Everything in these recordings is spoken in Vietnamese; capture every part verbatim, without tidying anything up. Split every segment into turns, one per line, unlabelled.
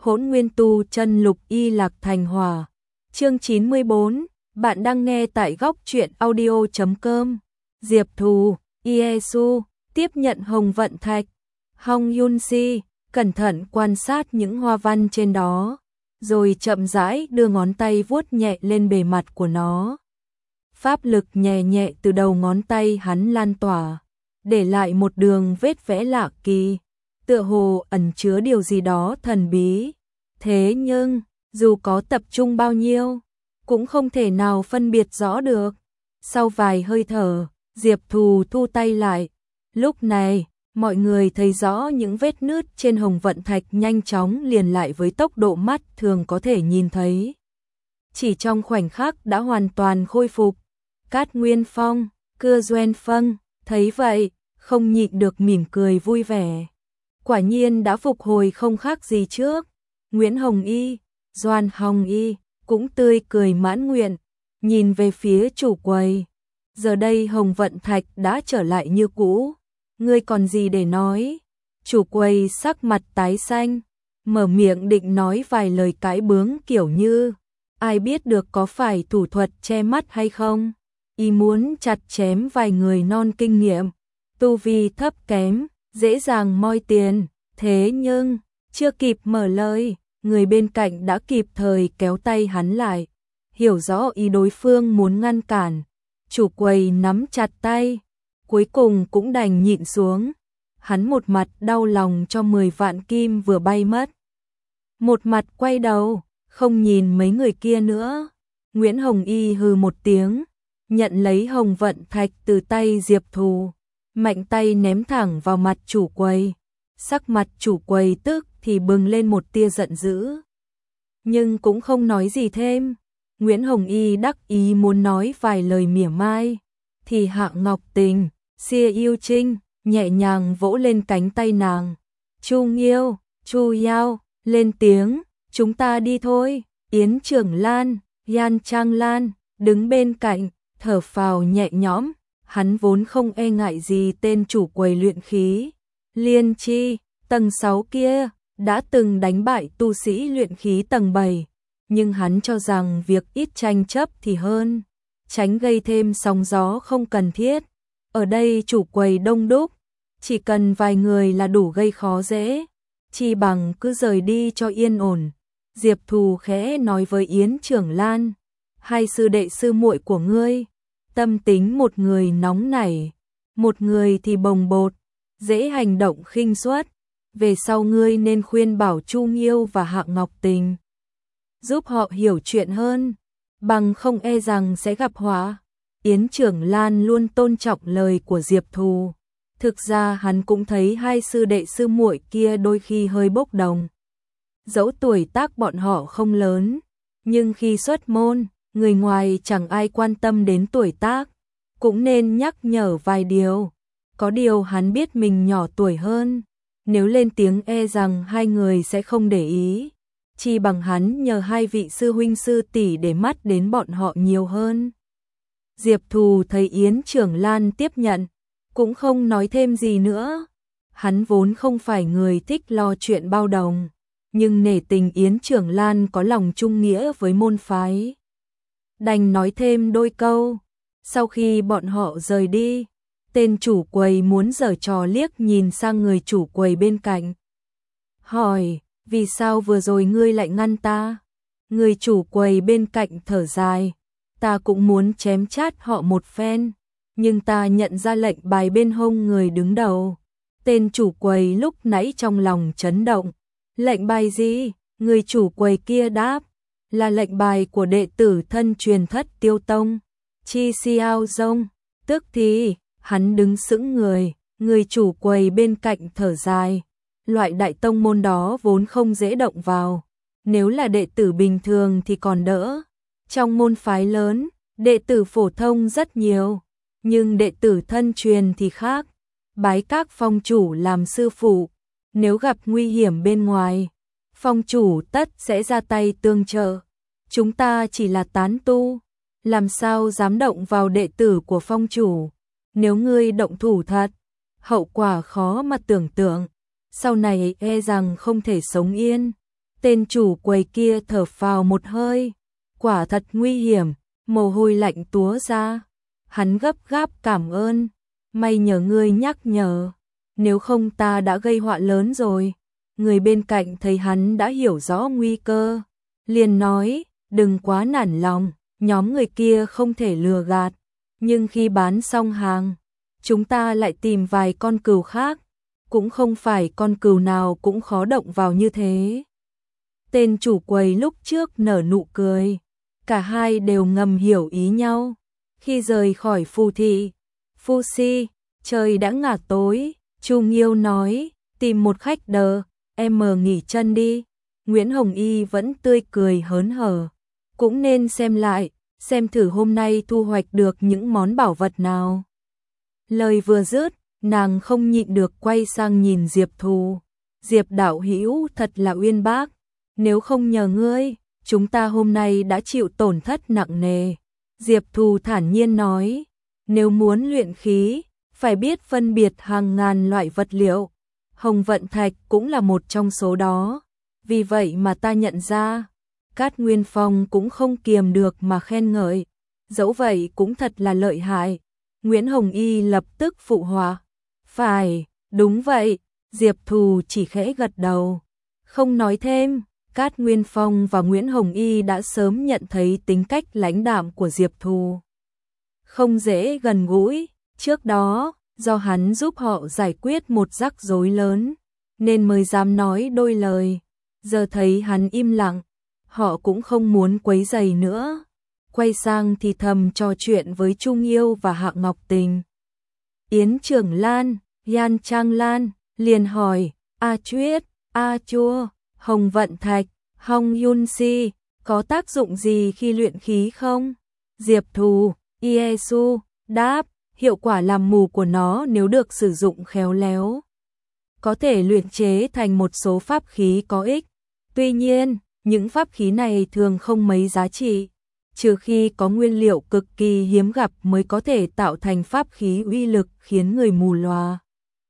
Hỗn Nguyên Tu Chân Lục Y Lạc Thành Hỏa. Chương chín mươi bốn, bạn đang nghe tại góc truyện audio chấm com. Diệp Thù, Iesu, tiếp nhận Hồng Vận Thạch. Hong Yun Si, cẩn thận quan sát những hoa văn trên đó, rồi chậm rãi đưa ngón tay vuốt nhẹ lên bề mặt của nó. Pháp lực nhẹ nhẹ từ đầu ngón tay hắn lan tỏa, để lại một đường vết vẽ lạ kỳ, tựa hồ ẩn chứa điều gì đó thần bí. Thế nhưng, dù có tập trung bao nhiêu, cũng không thể nào phân biệt rõ được. Sau vài hơi thở, Diệp Thù thu tay lại. Lúc này, mọi người thấy rõ những vết nứt trên Hồng Vận Thạch nhanh chóng liền lại với tốc độ mắt thường có thể nhìn thấy. Chỉ trong khoảnh khắc đã hoàn toàn khôi phục. Cát Nguyên Phong, Cưa Doen Phân, thấy vậy, không nhịn được mỉm cười vui vẻ. Quả nhiên đã phục hồi không khác gì trước. Nguyễn Hồng Y, Doan Hồng Y cũng tươi cười mãn nguyện, nhìn về phía chủ quầy. Giờ đây Hồng Vận Thạch đã trở lại như cũ. Ngươi còn gì để nói? Chủ quầy sắc mặt tái xanh, mở miệng định nói vài lời cãi bướng kiểu như ai biết được có phải thủ thuật che mắt hay không. Y muốn chặt chém vài người non kinh nghiệm, tu vi thấp kém, dễ dàng moi tiền. Thế nhưng, chưa kịp mở lời, người bên cạnh đã kịp thời kéo tay hắn lại. Hiểu rõ ý đối phương muốn ngăn cản, chủ quầy nắm chặt tay, cuối cùng cũng đành nhịn xuống. Hắn một mặt đau lòng cho mười vạn kim vừa bay mất, một mặt quay đầu, không nhìn mấy người kia nữa. Nguyễn Hồng Y hừ một tiếng, nhận lấy Hồng Vận Thạch từ tay Diệp Thù, mạnh tay ném thẳng vào mặt chủ quầy. Sắc mặt chủ quầy tức thì bừng lên một tia giận dữ, nhưng cũng không nói gì thêm. Nguyễn Hồng Y đắc ý muốn nói vài lời mỉa mai, thì Hạ Ngọc Tình, Xia Yêu Trinh nhẹ nhàng vỗ lên cánh tay nàng. Chu Nghiêu, Chu Yao, lên tiếng, chúng ta đi thôi. Yến Trưởng Lan, Yan Trang Lan đứng bên cạnh, thở phào nhẹ nhõm. Hắn vốn không e ngại gì tên chủ quầy luyện khí Liên Chi tầng sáu kia, đã từng đánh bại tu sĩ luyện khí tầng bảy, nhưng hắn cho rằng việc ít tranh chấp thì hơn, tránh gây thêm sóng gió không cần thiết. Ở đây chủ quầy đông đúc, chỉ cần vài người là đủ gây khó dễ, chi bằng cứ rời đi cho yên ổn. Diệp Thù khẽ nói với Yến Trưởng Lan, hai sư đệ sư muội của ngươi, tâm tính một người nóng nảy, một người thì bồng bột, dễ hành động khinh suất. Về sau ngươi nên khuyên bảo Chu Nghiêu và Hạ Ngọc Tình, giúp họ hiểu chuyện hơn, bằng không e rằng sẽ gặp họa. Yến Trưởng Lan luôn tôn trọng lời của Diệp Thù. Thực ra hắn cũng thấy hai sư đệ sư muội kia đôi khi hơi bốc đồng. Dẫu tuổi tác bọn họ không lớn, nhưng khi xuất môn, người ngoài chẳng ai quan tâm đến tuổi tác, cũng nên nhắc nhở vài điều. Có điều hắn biết mình nhỏ tuổi hơn, nếu lên tiếng e rằng hai người sẽ không để ý, chi bằng hắn nhờ hai vị sư huynh sư tỷ để mắt đến bọn họ nhiều hơn. Diệp Thù thấy Yến Trưởng Lan tiếp nhận, cũng không nói thêm gì nữa. Hắn vốn không phải người thích lo chuyện bao đồng, nhưng nể tình Yến Trưởng Lan có lòng trung nghĩa với môn phái, đành nói thêm đôi câu. Sau khi bọn họ rời đi, tên chủ quầy muốn giở trò liếc nhìn sang người chủ quầy bên cạnh, hỏi, vì sao vừa rồi ngươi lại ngăn ta? Người chủ quầy bên cạnh thở dài, ta cũng muốn chém chát họ một phen, nhưng ta nhận ra lệnh bài bên hông người đứng đầu. Tên chủ quầy lúc nãy trong lòng chấn động. Lệnh bài gì? Người chủ quầy kia đáp, là lệnh bài của đệ tử thân truyền Thất Tiêu Tông, Chi Xiao Dông. Tức thì hắn đứng sững người, người chủ quầy bên cạnh thở dài, loại đại tông môn đó vốn không dễ động vào, nếu là đệ tử bình thường thì còn đỡ. Trong môn phái lớn, đệ tử phổ thông rất nhiều, nhưng đệ tử thân truyền thì khác, bái các phong chủ làm sư phụ, nếu gặp nguy hiểm bên ngoài, phong chủ tất sẽ ra tay tương trợ. Chúng ta chỉ là tán tu, làm sao dám động vào đệ tử của phong chủ, nếu ngươi động thủ thật, hậu quả khó mà tưởng tượng, sau này e rằng không thể sống yên. Tên chủ quầy kia thở phào một hơi, quả thật nguy hiểm, mồ hôi lạnh túa ra. Hắn gấp gáp cảm ơn, may nhờ ngươi nhắc nhở, nếu không ta đã gây họa lớn rồi. Người bên cạnh thấy hắn đã hiểu rõ nguy cơ, liền nói, đừng quá nản lòng, nhóm người kia không thể lừa gạt, nhưng khi bán xong hàng, chúng ta lại tìm vài con cừu khác, cũng không phải con cừu nào cũng khó động vào như thế. Tên chủ quầy lúc trước nở nụ cười, cả hai đều ngầm hiểu ý nhau. Khi rời khỏi phù thị, Phu Si, trời đã ngả tối, Chu Nghiêu nói, tìm một khách đờ, em mờ nghỉ chân đi. Nguyễn Hồng Y vẫn tươi cười hớn hở, cũng nên xem lại, xem thử hôm nay thu hoạch được những món bảo vật nào. Lời vừa dứt, nàng không nhịn được quay sang nhìn Diệp Thù. Diệp đạo hữu thật là uyên bác, nếu không nhờ ngươi, chúng ta hôm nay đã chịu tổn thất nặng nề. Diệp Thù thản nhiên nói, nếu muốn luyện khí, phải biết phân biệt hàng ngàn loại vật liệu. Hồng vận thạch cũng là một trong số đó, vì vậy mà ta nhận ra, Cát Nguyên Phong cũng không kiềm được mà khen ngợi, dẫu vậy cũng thật là lợi hại. Nguyễn Hồng Y lập tức phụ họa, phải, đúng vậy. Diệp Thù chỉ khẽ gật đầu, không nói thêm. Cát Nguyên Phong và Nguyễn Hồng Y đã sớm nhận thấy tính cách lãnh đạm của Diệp Thù không dễ gần gũi. Trước đó, do hắn giúp họ giải quyết một rắc rối lớn, nên mới dám nói đôi lời. Giờ thấy hắn im lặng, họ cũng không muốn quấy rầy nữa. Quay sang thì thầm trò chuyện với Trung Yêu và Hạ Ngọc Tình. Yến Trưởng Lan, Yan Trang Lan liền hỏi, A Chuyết, A Chua, Hồng Vận Thạch, Hong Yun Si, có tác dụng gì khi luyện khí không? Diệp Thù, Iesu, đáp, hiệu quả làm mù của nó nếu được sử dụng khéo léo, có thể luyện chế thành một số pháp khí có ích. Tuy nhiên, những pháp khí này thường không mấy giá trị, trừ khi có nguyên liệu cực kỳ hiếm gặp mới có thể tạo thành pháp khí uy lực khiến người mù lòa.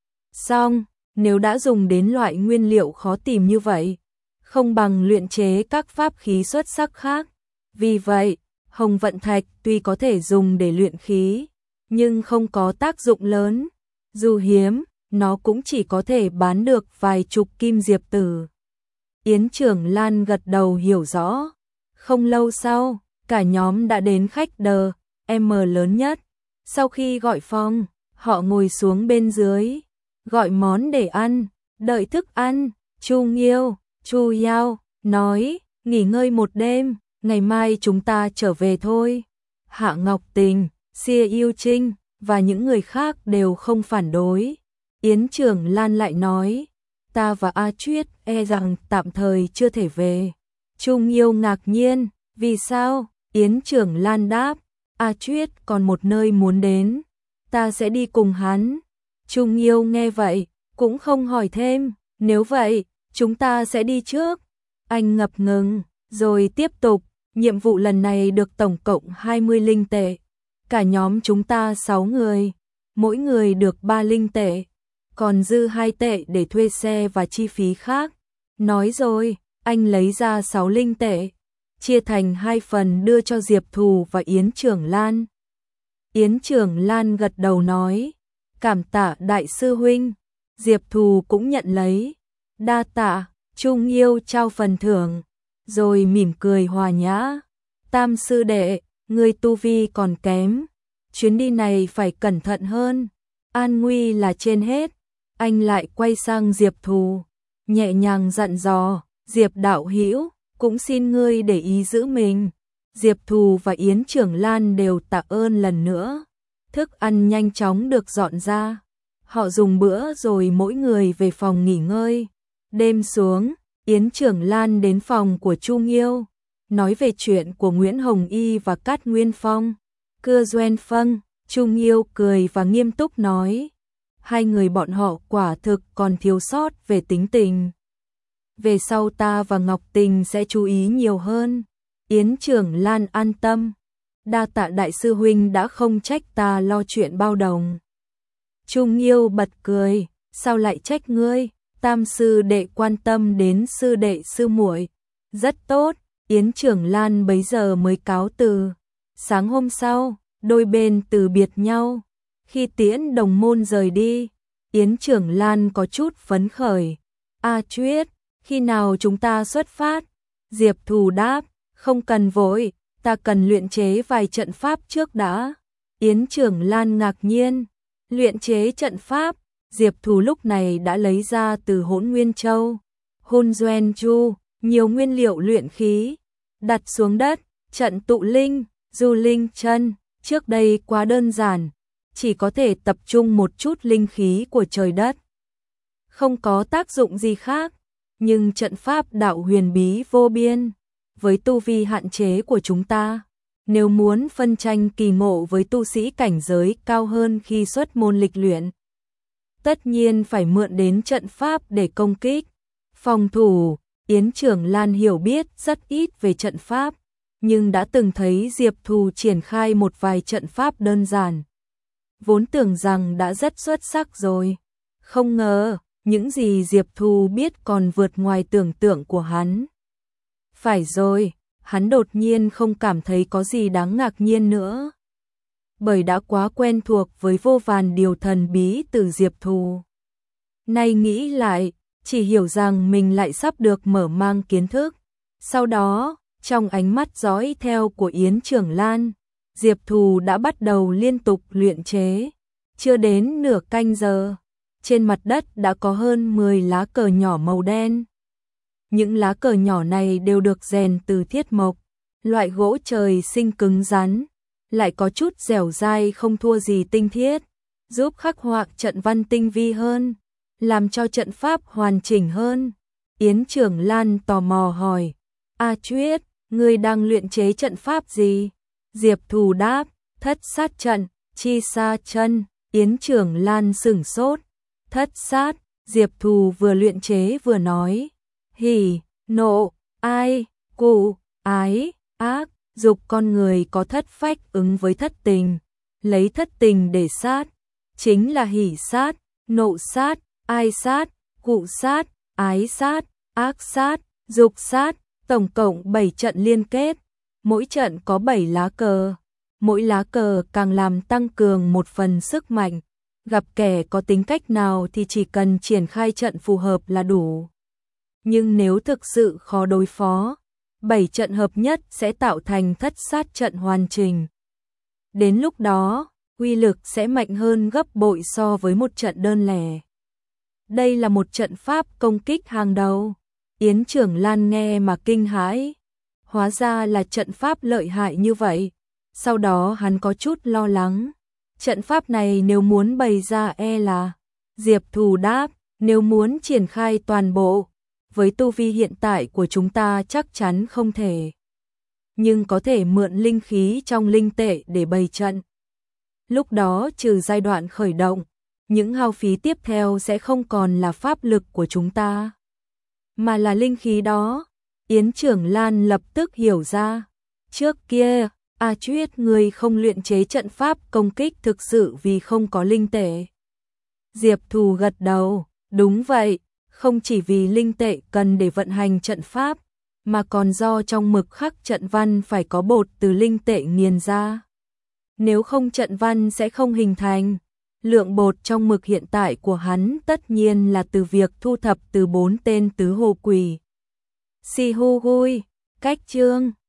Song, nếu đã dùng đến loại nguyên liệu khó tìm như vậy, không bằng luyện chế các pháp khí xuất sắc khác. Vì vậy, Hồng Vận Thạch tuy có thể dùng để luyện khí, nhưng không có tác dụng lớn. Dù hiếm, nó cũng chỉ có thể bán được vài chục kim diệp tử. Yến Trưởng Lan gật đầu hiểu rõ. Không lâu sau, cả nhóm đã đến khách đờ, M lớn nhất. Sau khi gọi phòng, họ ngồi xuống bên dưới, gọi món để ăn, đợi thức ăn. Chu Nghiêu, Chu Yao nói, nghỉ ngơi một đêm, ngày mai chúng ta trở về thôi. Hạ Ngọc Tình, Xia Yêu Trinh và những người khác đều không phản đối. Yến Trưởng Lan lại nói, ta và A Chuyết e rằng tạm thời chưa thể về. Trung Yêu ngạc nhiên, vì sao? Yến Trưởng Lan đáp, A Chuyết còn một nơi muốn đến, ta sẽ đi cùng hắn. Trung Yêu nghe vậy, cũng không hỏi thêm, nếu vậy, chúng ta sẽ đi trước. Anh ngập ngừng, rồi tiếp tục, nhiệm vụ lần này được tổng cộng hai mươi linh tệ. Cả nhóm chúng ta sáu người, mỗi người được ba linh tệ, còn dư hai tệ để thuê xe và chi phí khác. Nói rồi, anh lấy ra sáu linh tệ, chia thành hai phần đưa cho Diệp Thù và Yến Trưởng Lan. Yến Trưởng Lan gật đầu nói, cảm tạ đại sư huynh. Diệp Thù cũng nhận lấy, đa tạ. Trung Yêu trao phần thưởng, rồi mỉm cười hòa nhã. Tam sư đệ, người tu vi còn kém, chuyến đi này phải cẩn thận hơn, an nguy là trên hết. Anh lại quay sang Diệp Thù, nhẹ nhàng dặn dò, Diệp đạo hữu, cũng xin ngươi để ý giữ mình. Diệp Thù và Yến Trưởng Lan đều tạ ơn lần nữa. Thức ăn nhanh chóng được dọn ra, họ dùng bữa rồi mỗi người về phòng nghỉ ngơi. Đêm xuống, Yến Trưởng Lan đến phòng của Chu Nghiêu, nói về chuyện của Nguyễn Hồng Y và Cát Nguyên Phong. Cưa Doen Phân, Chu Nghiêu cười và nghiêm túc nói, hai người bọn họ quả thực còn thiếu sót về tính tình. Về sau ta và Ngọc Tình sẽ chú ý nhiều hơn. Yến Trưởng Lan an tâm, đa tạ đại sư huynh đã không trách ta lo chuyện bao đồng. Chu Nghiêu bật cười, sao lại trách ngươi, Tam sư đệ quan tâm đến sư đệ sư muội, rất tốt. Yến Trưởng Lan bấy giờ mới cáo từ. Sáng hôm sau, đôi bên từ biệt nhau. Khi tiễn đồng môn rời đi, Yến Trưởng Lan có chút phấn khởi. A Chuyết, khi nào chúng ta xuất phát? Diệp Thù đáp, không cần vội, ta cần luyện chế vài trận pháp trước đã. Yến Trưởng Lan ngạc nhiên, luyện chế trận pháp? Diệp Thù lúc này đã lấy ra từ Hỗn Nguyên Châu, Hôn Doen Chu, nhiều nguyên liệu luyện khí, đặt xuống đất, trận tụ linh, du linh chân, trước đây quá đơn giản, chỉ có thể tập trung một chút linh khí của trời đất. Không có tác dụng gì khác, nhưng trận pháp đạo huyền bí vô biên, với tu vi hạn chế của chúng ta, nếu muốn phân tranh kỳ ngộ với tu sĩ cảnh giới cao hơn khi xuất môn lịch luyện, tất nhiên phải mượn đến trận pháp để công kích. Phòng thủ, Yến Trưởng Lan hiểu biết rất ít về trận pháp, nhưng đã từng thấy Diệp Thù triển khai một vài trận pháp đơn giản. Vốn tưởng rằng đã rất xuất sắc rồi, không ngờ, những gì Diệp Thù biết còn vượt ngoài tưởng tượng của hắn. Phải rồi, hắn đột nhiên không cảm thấy có gì đáng ngạc nhiên nữa, bởi đã quá quen thuộc với vô vàn điều thần bí từ Diệp Thù. Nay nghĩ lại, chỉ hiểu rằng mình lại sắp được mở mang kiến thức. Sau đó, trong ánh mắt dõi theo của Yến Trưởng Lan, Diệp Thù đã bắt đầu liên tục luyện chế. Chưa đến nửa canh giờ, trên mặt đất đã có hơn mười lá cờ nhỏ màu đen. Những lá cờ nhỏ này đều được rèn từ thiết mộc, loại gỗ trời sinh cứng rắn, lại có chút dẻo dai không thua gì tinh thiết, giúp khắc họa trận văn tinh vi hơn, làm cho trận pháp hoàn chỉnh hơn. Yến Trưởng Lan tò mò hỏi, A Chuyết, ngươi đang luyện chế trận pháp gì? Diệp Thù đáp, thất sát trận, chi sa chân. Yến Trưởng Lan sửng sốt, thất sát, Diệp Thù vừa luyện chế vừa nói, hỉ, nộ, ai, cụ, ái, ác, dục con người có thất phách ứng với thất tình, lấy thất tình để sát, chính là hỉ sát, nộ sát, ai sát, cụ sát, ái sát, ác sát, dục sát, tổng cộng bảy trận liên kết, mỗi trận có bảy lá cờ, mỗi lá cờ càng làm tăng cường một phần sức mạnh, gặp kẻ có tính cách nào thì chỉ cần triển khai trận phù hợp là đủ. Nhưng nếu thực sự khó đối phó, bảy trận hợp nhất sẽ tạo thành thất sát trận hoàn chỉnh. Đến lúc đó, uy lực sẽ mạnh hơn gấp bội so với một trận đơn lẻ. Đây là một trận pháp công kích hàng đầu. Yến Trưởng Lan nghe mà kinh hãi. Hóa ra là trận pháp lợi hại như vậy. Sau đó hắn có chút lo lắng. Trận pháp này nếu muốn bày ra e là... Diệp Thù đáp, nếu muốn triển khai toàn bộ, với tu vi hiện tại của chúng ta chắc chắn không thể. Nhưng có thể mượn linh khí trong linh tệ để bày trận. Lúc đó trừ giai đoạn khởi động, những hao phí tiếp theo sẽ không còn là pháp lực của chúng ta, mà là linh khí đó. Yến Trưởng Lan lập tức hiểu ra. Trước kia, A Chuyết người không luyện chế trận pháp công kích thực sự vì không có linh tệ. Diệp Thù gật đầu, đúng vậy, không chỉ vì linh tệ cần để vận hành trận pháp, mà còn do trong mực khắc trận văn phải có bột từ linh tệ nghiền ra. Nếu không trận văn sẽ không hình thành. Lượng bột trong mực hiện tại của hắn tất nhiên là từ việc thu thập từ bốn tên tứ hồ quỷ. Si hu hui, cách chương